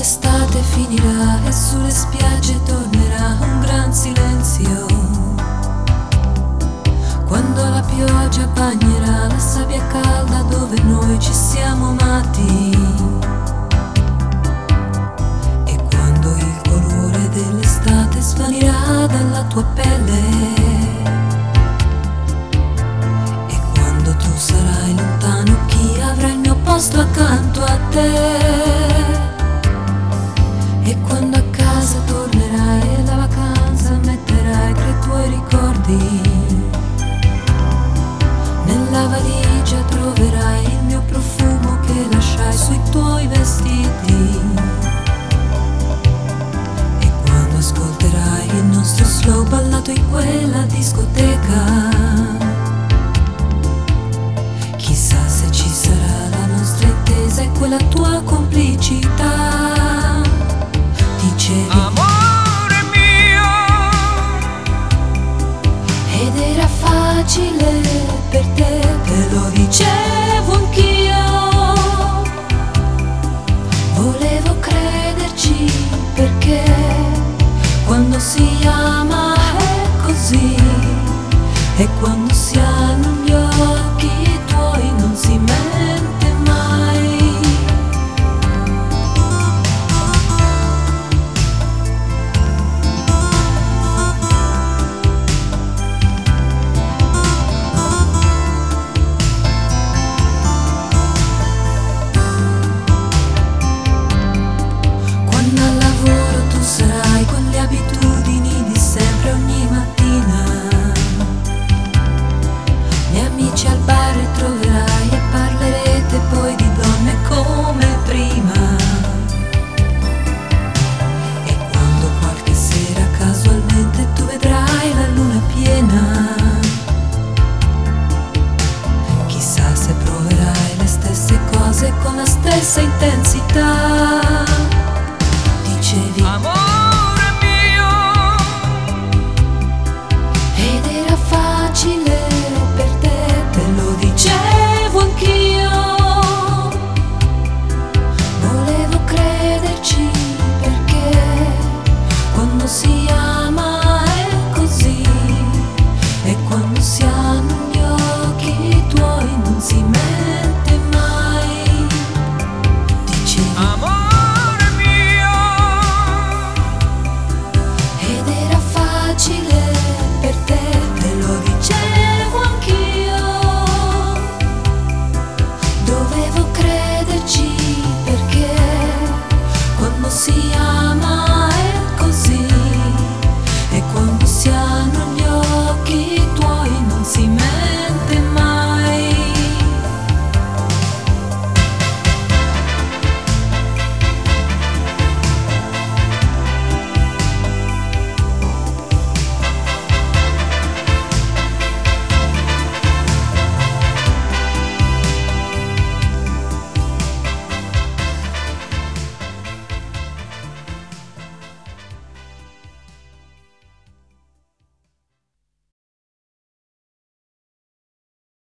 l'estate finirà e sulle spiagge tornerà un gran silenzio. Quando la pioggia bagnerà la sabbia calda dove noi ci siamo amati. E quando il colore dell'estate svanirà dalla tua pelle. E quando tu sarai lontano, chi avrà il mio posto accanto a te? E quando a casa tornerai e la vacanza metterai tra i tuoi ricordi, nella valigia troverai il mio profumo che lasciai sui tuoi vestiti. E quando ascolterai il nostro slow ballato in quella discoteca, chissà se ci sarà la nostra intesa e quella tua complicità. Dicevi amore mio, ed era facile per te lo dicevo anch'io. Volevo crederci perché quando si ama è così. E quando si hanno gli occhi tuoi non si mente mai. Sarai con le abitudini di sempre ogni mattina. Gli amici al bar ritroverai e parlerete poi di donne come prima. E quando qualche sera casualmente tu vedrai la luna piena, chissà se proverai le stesse cose con la stessa intensità. Dicevi amore